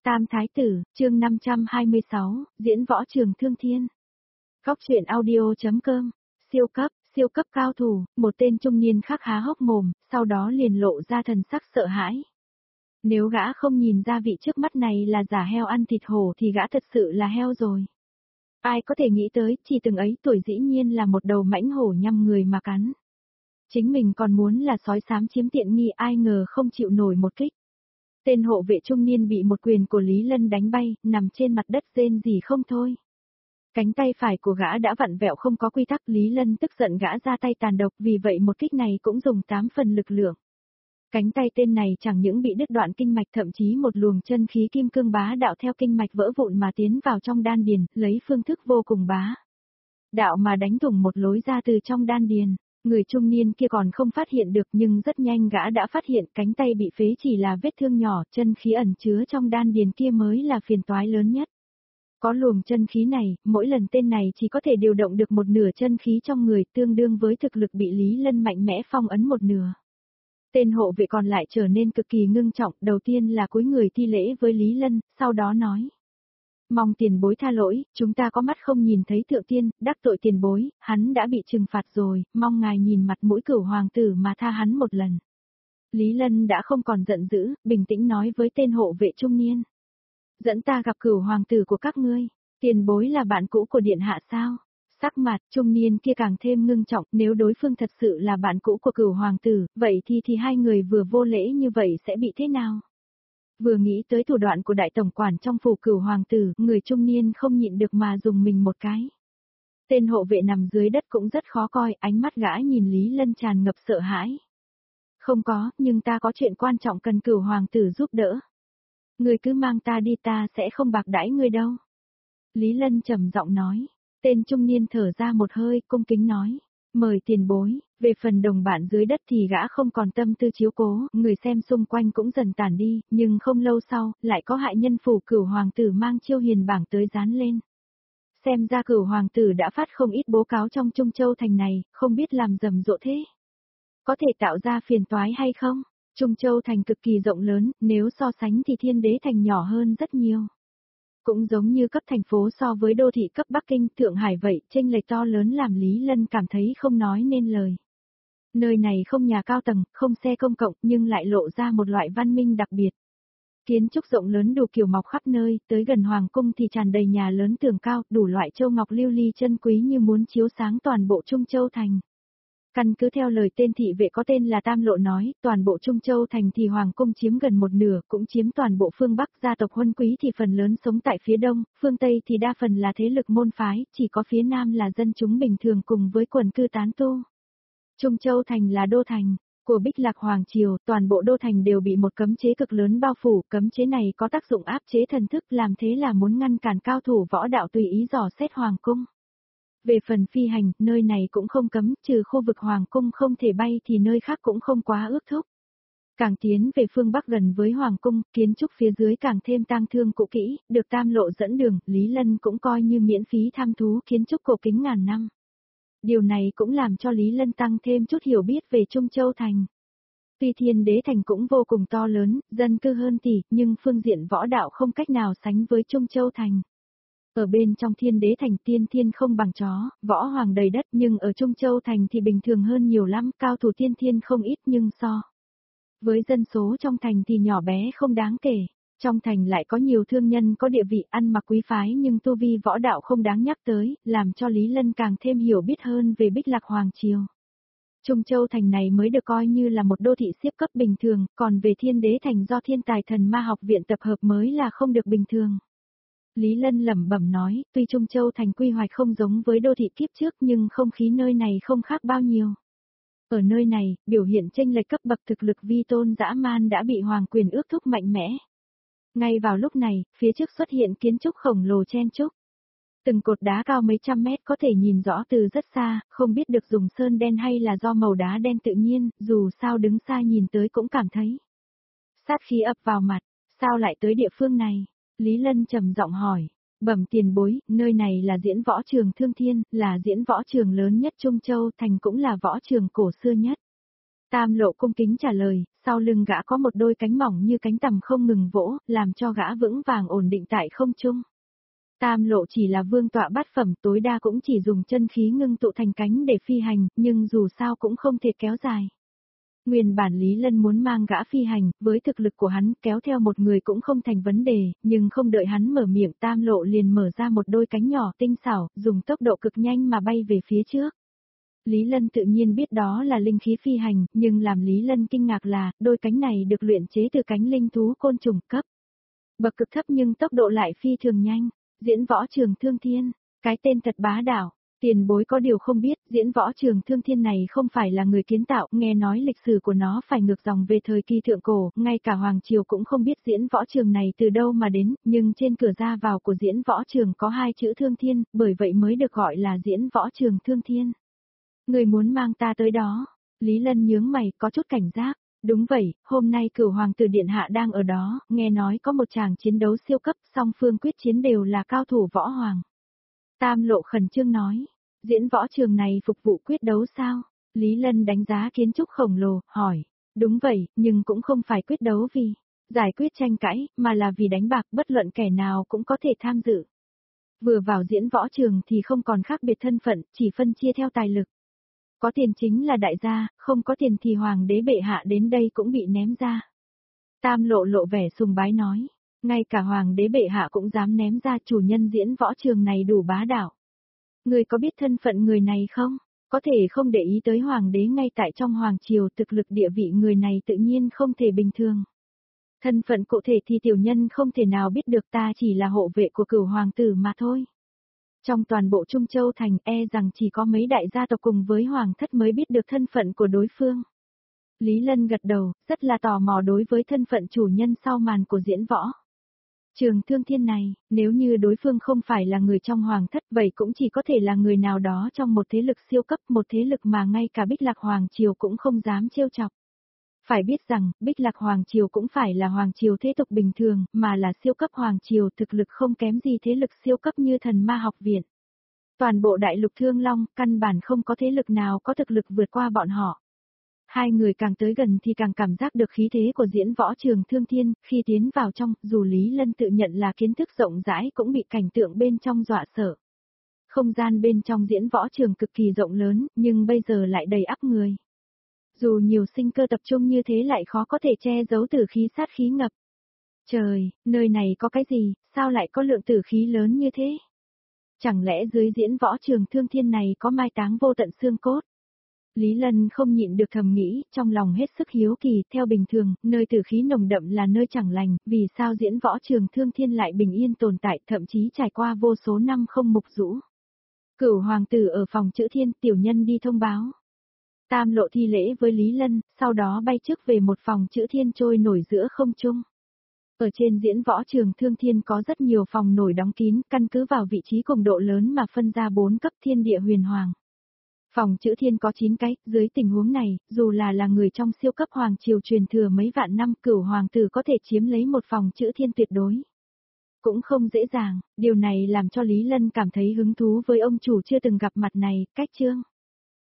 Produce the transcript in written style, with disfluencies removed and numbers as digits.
Tam Thái Tử, chương 526, diễn võ trường thương thiên. Góc truyện audio.com, siêu cấp cao thủ, một tên trung niên khác há hốc mồm, sau đó liền lộ ra thần sắc sợ hãi. Nếu gã không nhìn ra vị trước mắt này là giả heo ăn thịt hổ thì gã thật sự là heo rồi. Ai có thể nghĩ tới, chỉ từng ấy tuổi dĩ nhiên là một đầu mãnh hổ nhằm người mà cắn. Chính mình còn muốn là sói xám chiếm tiện nghi, ai ngờ không chịu nổi một kích. Tên hộ vệ trung niên bị một quyền của Lý Lân đánh bay, nằm trên mặt đất rên rỉ không thôi. Cánh tay phải của gã đã vặn vẹo không có quy tắc, Lý Lân tức giận gã ra tay tàn độc, vì vậy một kích này cũng dùng 8 phần lực lượng. Cánh tay tên này chẳng những bị đứt đoạn kinh mạch, thậm chí một luồng chân khí kim cương bá đạo theo kinh mạch vỡ vụn mà tiến vào trong đan điền, lấy phương thức vô cùng bá đạo mà đánh thủng một lối ra từ trong đan điền. Người trung niên kia còn không phát hiện được, nhưng rất nhanh gã đã phát hiện cánh tay bị phế chỉ là vết thương nhỏ, chân khí ẩn chứa trong đan điền kia mới là phiền toái lớn nhất. Có luồng chân khí này, mỗi lần tên này chỉ có thể điều động được một nửa chân khí trong người, tương đương với thực lực bị Lý Lân mạnh mẽ phong ấn một nửa. Tên hộ vệ còn lại trở nên cực kỳ ngưng trọng, đầu tiên là cúi người thi lễ với Lý Lân, sau đó nói. Mong tiền bối tha lỗi, chúng ta có mắt không nhìn thấy thượng tiên, đắc tội tiền bối, hắn đã bị trừng phạt rồi, mong ngài nhìn mặt mũi Cửu hoàng tử mà tha hắn một lần. Lý Lân đã không còn giận dữ, bình tĩnh nói với tên hộ vệ trung niên. Dẫn ta gặp Cửu hoàng tử của các ngươi, tiền bối là bạn cũ của điện hạ sao? Sắc mặt trung niên kia càng thêm ngưng trọng, nếu đối phương thật sự là bạn cũ của Cửu hoàng tử, vậy thì hai người vừa vô lễ như vậy sẽ bị thế nào? Vừa nghĩ tới thủ đoạn của đại tổng quản trong phủ Cửu hoàng tử, người trung niên không nhịn được mà dùng mình một cái. Tên hộ vệ nằm dưới đất cũng rất khó coi, ánh mắt gã nhìn Lý Lân tràn ngập sợ hãi. Không có, nhưng ta có chuyện quan trọng cần Cửu hoàng tử giúp đỡ. Người cứ mang ta đi, ta sẽ không bạc đãi ngươi đâu. Lý Lân trầm giọng nói. Tên trung niên thở ra một hơi, cung kính nói. Mời tiền bối, về phần đồng bạn dưới đất thì gã không còn tâm tư chiếu cố, người xem xung quanh cũng dần tản đi, nhưng không lâu sau, lại có hại nhân phủ Cửu hoàng tử mang chiêu hiền bảng tới dán lên. Xem ra Cửu hoàng tử đã phát không ít bố cáo trong Trung Châu thành này, không biết làm rầm rộ thế. Có thể tạo ra phiền toái hay không? Trung Châu thành cực kỳ rộng lớn, nếu so sánh thì Thiên Đế thành nhỏ hơn rất nhiều. Cũng giống như cấp thành phố so với đô thị cấp Bắc Kinh, Thượng Hải vậy, chênh lệch to lớn làm Lý Lân cảm thấy không nói nên lời. Nơi này không nhà cao tầng, không xe công cộng, nhưng lại lộ ra một loại văn minh đặc biệt. Kiến trúc rộng lớn đủ kiểu mọc khắp nơi, tới gần hoàng cung thì tràn đầy nhà lớn tường cao, đủ loại châu ngọc lưu ly chân quý như muốn chiếu sáng toàn bộ Trung Châu thành. Căn cứ theo lời tên thị vệ có tên là Tam Lộ nói, toàn bộ Trung Châu thành thì hoàng cung chiếm gần một nửa, cũng chiếm toàn bộ phương Bắc, gia tộc huân quý thì phần lớn sống tại phía Đông, phương Tây thì đa phần là thế lực môn phái, chỉ có phía Nam là dân chúng bình thường cùng với quần cư tán tu. Trung Châu thành là đô thành của Bích Lạc Hoàng Triều, toàn bộ đô thành đều bị một cấm chế cực lớn bao phủ, cấm chế này có tác dụng áp chế thần thức, làm thế là muốn ngăn cản cao thủ võ đạo tùy ý dò xét hoàng cung. Về phần phi hành, nơi này cũng không cấm, trừ khu vực hoàng cung không thể bay thì nơi khác cũng không quá ước thúc. Càng tiến về phương Bắc gần với hoàng cung, kiến trúc phía dưới càng thêm tang thương cũ kỹ, được Tam Lộ dẫn đường, Lý Lân cũng coi như miễn phí tham thú kiến trúc cổ kính ngàn năm. Điều này cũng làm cho Lý Lân tăng thêm chút hiểu biết về Trung Châu thành. Tuy Thiên Đế thành cũng vô cùng to lớn, dân cư hơn tỷ, nhưng phương diện võ đạo không cách nào sánh với Trung Châu thành. Ở bên trong Thiên Đế thành tiên thiên không bằng chó, võ hoàng đầy đất, nhưng ở Trung Châu thành thì bình thường hơn nhiều lắm, cao thủ tiên thiên không ít nhưng so với dân số trong thành thì nhỏ bé không đáng kể. Trong thành lại có nhiều thương nhân có địa vị, ăn mặc quý phái nhưng tu vi võ đạo không đáng nhắc tới, làm cho Lý Lân càng thêm hiểu biết hơn về Bích Lạc Hoàng Triều. Trung Châu thành này mới được coi như là một đô thị xếp cấp bình thường, còn về Thiên Đế thành do Thiên Tài Thần Ma học viện tập hợp mới là không được bình thường. Lý Lân lẩm bẩm nói, tuy Trung Châu thành quy hoạch không giống với đô thị kiếp trước nhưng không khí nơi này không khác bao nhiêu. Ở nơi này, biểu hiện chênh lệch cấp bậc thực lực vi tôn dã man đã bị hoàng quyền ước thúc mạnh mẽ. Ngay vào lúc này, phía trước xuất hiện kiến trúc khổng lồ chen chúc. Từng cột đá cao mấy trăm mét có thể nhìn rõ từ rất xa, không biết được dùng sơn đen hay là do màu đá đen tự nhiên, dù sao đứng xa nhìn tới cũng cảm thấy sát khí ập vào mặt, sao lại tới địa phương này? Lý Lân trầm giọng hỏi, bẩm tiền bối, nơi này là diễn võ trường Thương Thiên, là diễn võ trường lớn nhất Trung Châu thành cũng là võ trường cổ xưa nhất. Tam Lộ cung kính trả lời, sau lưng gã có một đôi cánh mỏng như cánh tằm không ngừng vỗ, làm cho gã vững vàng ổn định tại không trung. Tam Lộ chỉ là vương tọa bát phẩm, tối đa cũng chỉ dùng chân khí ngưng tụ thành cánh để phi hành, nhưng dù sao cũng không thể kéo dài. Nguyên bản Lý Lân muốn mang gã phi hành, với thực lực của hắn kéo theo một người cũng không thành vấn đề, nhưng không đợi hắn mở miệng, Tam Lộ liền mở ra một đôi cánh nhỏ tinh xảo, dùng tốc độ cực nhanh mà bay về phía trước. Lý Lân tự nhiên biết đó là linh khí phi hành, nhưng làm Lý Lân kinh ngạc là, đôi cánh này được luyện chế từ cánh linh thú côn trùng cấp bậc cực thấp nhưng tốc độ lại phi thường nhanh. Diễn Võ Trường Thương Thiên, cái tên thật bá đạo. Tiền bối có điều không biết, Diễn Võ Trường Thương Thiên này không phải là người kiến tạo, nghe nói lịch sử của nó phải ngược dòng về thời kỳ thượng cổ, ngay cả Hoàng Triều cũng không biết Diễn Võ Trường này từ đâu mà đến, nhưng trên cửa ra vào của Diễn Võ Trường có hai chữ Thương Thiên, bởi vậy mới được gọi là Diễn Võ Trường Thương Thiên. Người muốn mang ta tới đó, Lý Lân nhướng mày có chút cảnh giác. Đúng vậy, hôm nay Cửu Hoàng tử điện hạ đang ở đó, nghe nói có một tràng chiến đấu siêu cấp, song phương quyết chiến đều là cao thủ võ hoàng. Tam Lộ khẩn trương nói, Diễn Võ Trường này phục vụ quyết đấu sao? Lý Lân đánh giá kiến trúc khổng lồ, hỏi, đúng vậy, nhưng cũng không phải quyết đấu vì giải quyết tranh cãi, mà là vì đánh bạc, bất luận kẻ nào cũng có thể tham dự. Vừa vào Diễn Võ Trường thì không còn khác biệt thân phận, chỉ phân chia theo tài lực. Có tiền chính là đại gia, không có tiền thì hoàng đế bệ hạ đến đây cũng bị ném ra. Tam Lộ lộ vẻ sùng bái nói, ngay cả hoàng đế bệ hạ cũng dám ném ra, chủ nhân Diễn Võ Trường này đủ bá đạo. Người có biết thân phận người này không? Có thể không để ý tới hoàng đế, ngay tại trong hoàng triều thực lực địa vị người này tự nhiên không thể bình thường. Thân phận cụ thể thì tiểu nhân không thể nào biết được, ta chỉ là hộ vệ của Cửu hoàng tử mà thôi. Trong toàn bộ Trung Châu Thành rằng chỉ có mấy đại gia tộc cùng với hoàng thất mới biết được thân phận của đối phương. Lý Lân gật đầu, rất là tò mò đối với thân phận chủ nhân sau màn của Diễn Võ Trường Thương Thiên này, nếu như đối phương không phải là người trong hoàng thất vậy cũng chỉ có thể là người nào đó trong một thế lực siêu cấp, một thế lực mà ngay cả Bích Lạc Hoàng Triều cũng không dám trêu chọc. Phải biết rằng, Bích Lạc Hoàng Triều cũng phải là Hoàng Triều thế tục bình thường, mà là siêu cấp Hoàng Triều, thực lực không kém gì thế lực siêu cấp như Thần Ma Học Viện. Toàn bộ đại lục Thương Long, căn bản không có thế lực nào có thực lực vượt qua bọn họ. Hai người càng tới gần thì càng cảm giác được khí thế của Diễn Võ Trường Thương Thiên, khi tiến vào trong, dù Lý Lân tự nhận là kiến thức rộng rãi cũng bị cảnh tượng bên trong dọa sợ. Không gian bên trong Diễn Võ Trường cực kỳ rộng lớn, nhưng bây giờ lại đầy ắp người. Dù nhiều sinh cơ tập trung như thế lại khó có thể che giấu tử khí sát khí ngập. Trời, nơi này có cái gì, sao lại có lượng tử khí lớn như thế? Chẳng lẽ dưới Diễn Võ Trường Thương Thiên này có mai táng vô tận xương cốt? Lý Lân không nhịn được thầm nghĩ, trong lòng hết sức hiếu kỳ, theo bình thường, nơi tử khí nồng đậm là nơi chẳng lành, vì sao Diễn Võ Trường Thương Thiên lại bình yên tồn tại, thậm chí trải qua vô số năm không mục rũ. Cửu hoàng tử ở phòng chữ Thiên, tiểu nhân đi thông báo. Tam Lộ thi lễ với Lý Lân, sau đó bay trước về một phòng chữ Thiên trôi nổi giữa không trung. Ở trên Diễn Võ Trường Thương Thiên có rất nhiều phòng nổi đóng kín, căn cứ vào vị trí cùng độ lớn mà phân ra 4 cấp thiên địa huyền hoàng. Phòng chữ Thiên có 9 cái, dưới tình huống này, dù là người trong siêu cấp hoàng triều truyền thừa mấy vạn năm, Cửu hoàng tử có thể chiếm lấy một phòng chữ Thiên tuyệt đối. Cũng không dễ dàng, điều này làm cho Lý Lân cảm thấy hứng thú với ông chủ chưa từng gặp mặt này, Cách Chương.